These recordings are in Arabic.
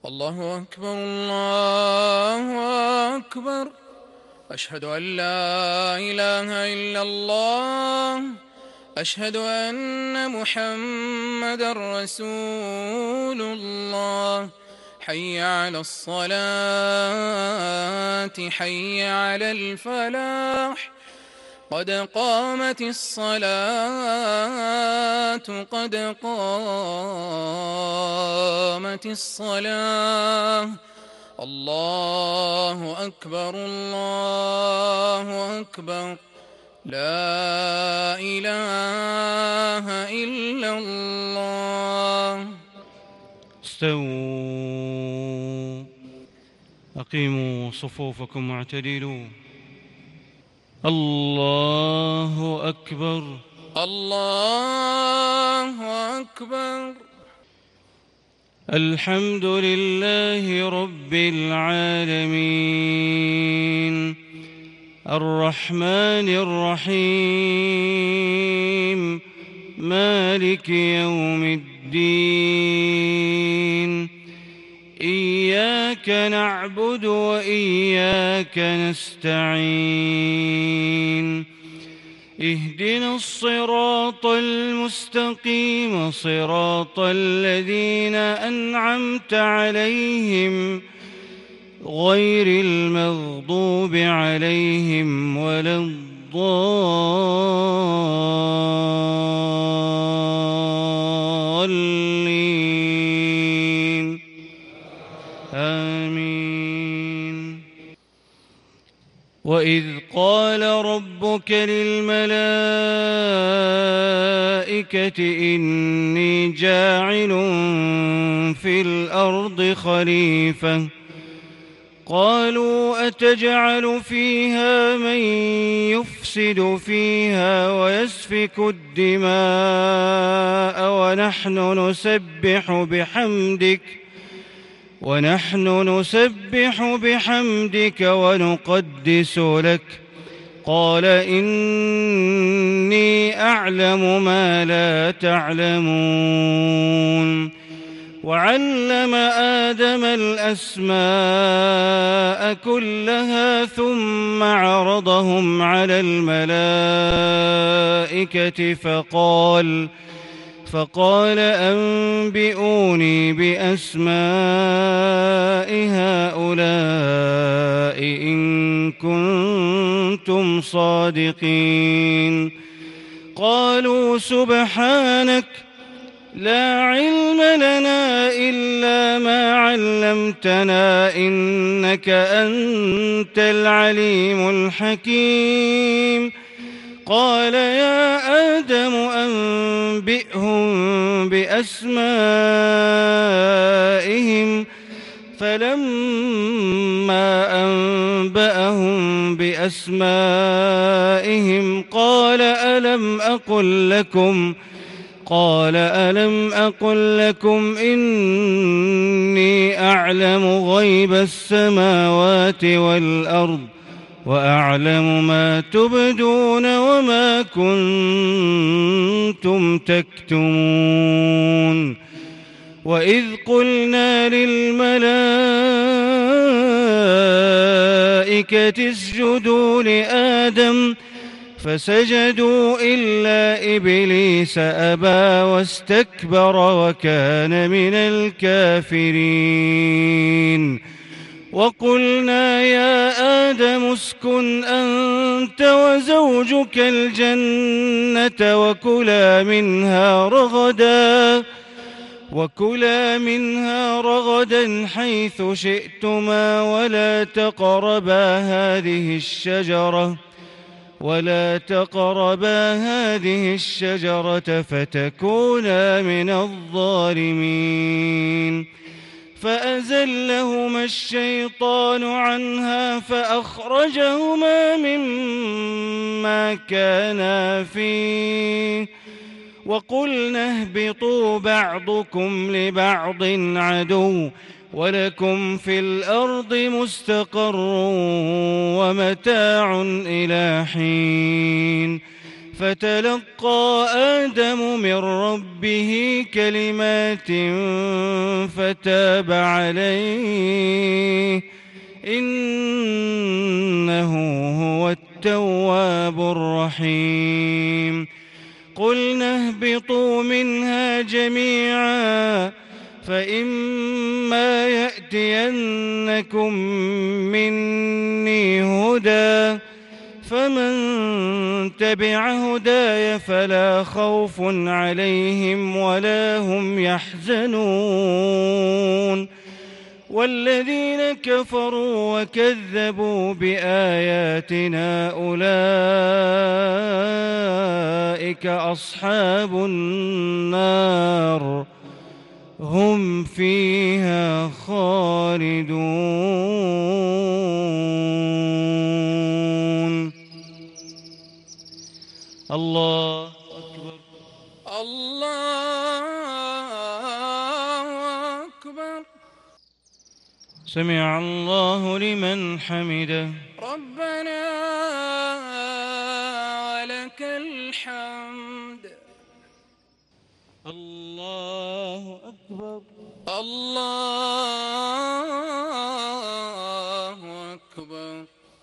الله أكبر الله أكبر. أشهد أن لا إله إلا الله. أشهد أن محمدًا رسول الله. حي على الصلاة حي على الفلاح. قد قامت الصلاة قد قامت الصلاة. الله أكبر الله أكبر. لا إله إلا الله. استووا، أقيموا صفوفكم واعتدلوا. الله أكبر الله أكبر. الحمد لله رب العالمين، الرحمن الرحيم، مالك يوم الدين. إياك نعبد وإياك نستعين. اهدنا الصراط المستقيم، صراط الذين أنعمت عليهم غير المغضوب عليهم ولا الضالين. آمين. وإذ قال ربك للملائكة إني جاعل في الأرض خليفة، قالوا أتجعل فيها من يفسد فيها ويسفك الدماء ونحن نسبح بحمدك ونقدس لك، قال إني أعلم ما لا تعلمون. وعلم آدم الأسماء كلها ثم عرضهم على الملائكة فقال أنبئوني بأسماء هؤلاء إن كنتم صادقين. قالوا سبحانك لا علم لنا إلا ما علمتنا إنك أنت العليم الحكيم. قال يا آدم أنبئهم بأسمائهم، فلما أنبأهم بأسمائهم قال ألم أقل لكم إني أعلم غيب السماوات والأرض وأعلم ما تبدون وما كنتم تكتمون. وإذ قلنا للملائكة اسجدوا لآدم فسجدوا إلا إبليس أبى واستكبر وكان من الكافرين. وقلنا يا آدم اسكن أنت وزوجك الجنة وكلا منها رغدا حيث شئتما ولا تقربا هذه الشجرة فتكونا من الظالمين. فأزلهما الشيطان عنها فأخرجهما مما كانا فيه، وقلنا اهبطوا بعضكم لبعض عدو ولكم في الأرض مستقر ومتاع إلى حين. فتلقى آدم من ربه كلمات فتاب عليه إنه هو التواب الرحيم قلنا اهبطوا منها جميعا فإما يأتينكم مني هدى فمن تبع هداي فلا خوف عليهم ولا هم يحزنون والذين كفروا وكذبوا بآياتنا أولئك أصحاب النار هم فيها خالدون. الله أكبر. الله أكبر. سمع الله لمن حمده. ربنا ولك الحمد. الله أكبر. الله أكبر.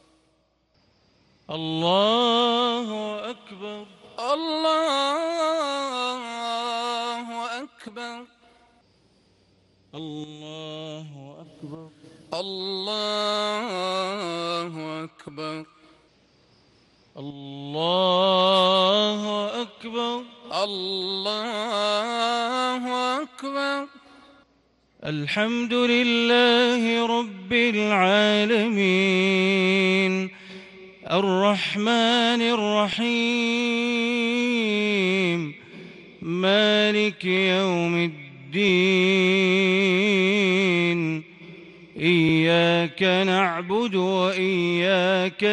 الله أكبر. الله أكبر. الله أكبر. الله أكبر. الله أكبر. الله أكبر. الحمد لله رب العالمين الرحمن الرحيم مالك يوم الدين إياك نعبد وإياك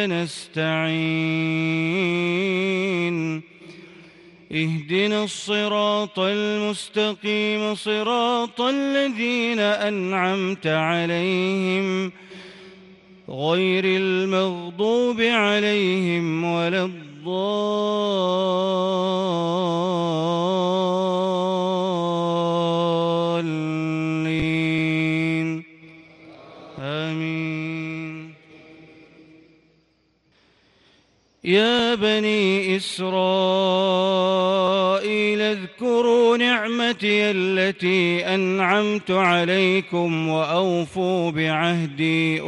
نستعين اهدنا الصراط المستقيم صراط الذين أنعمت عليهم غير المغضوب عليهم ولا الضالين آمين. يا بني إسرائيل اذكروا نعمتي التي أنعمت عليكم وأوفوا بعهدي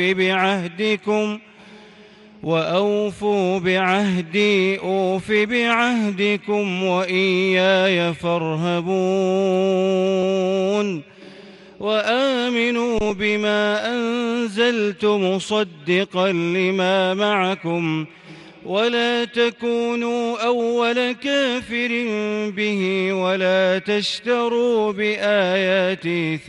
أوف بعهدكم وإياي فارهبون وآمنوا بما أنزلت مصدقا لما معكم ولا تكونوا أول كافر به ولا تشتروا بآياتي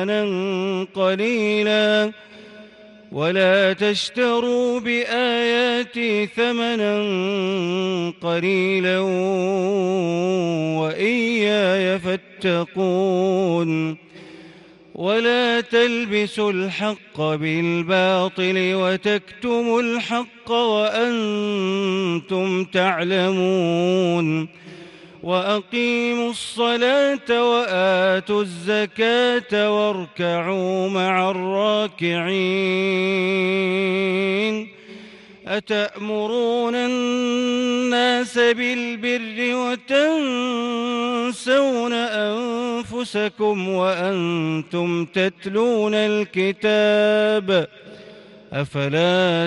ثمنا قليلا وإياي فاتقون ولا تلبسوا الحق بالباطل وتكتموا الحق وأنتم تعلمون وأقيموا الصلاة وآتوا الزكاة واركعوا مع الراكعين أتأمرون الناس بالبر وتنسون أنفسكم وأنتم تتلون الكتاب أفلا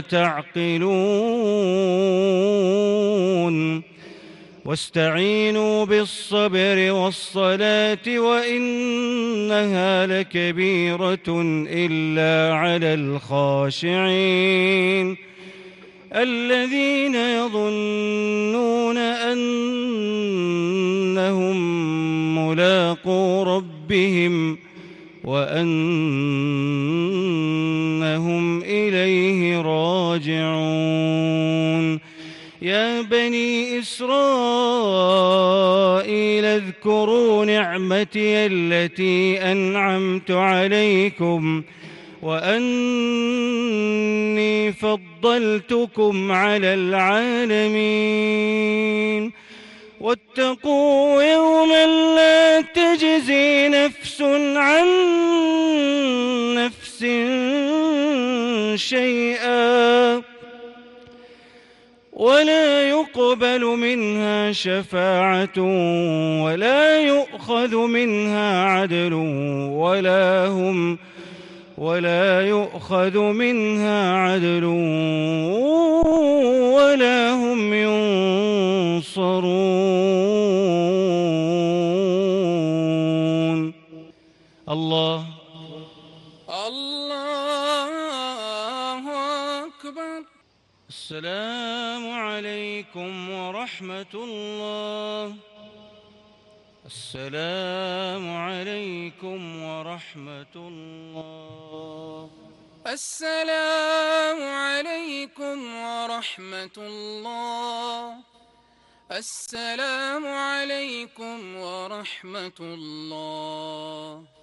تعقلون واستعينوا بالصبر والصلاة وإنها لكبيرة إلا على الخاشعين الذين يظنون أنهم ملاقو ربهم وأنهم إليه راجعون. يا بني إسرائيل اذكروا نعمتي التي أنعمت عليكم وأني فضلتكم على العالمين واتقوا يوما لا تجزي نفس عن نفس شيئا ولا يقبل منها شفاعة ولا يؤخذ منها عدل ولا هم ينصرون. الله أكبر. السلام عليكم ورحمة الله. السلام عليكم ورحمة الله. السلام عليكم ورحمة الله. السلام عليكم ورحمة الله.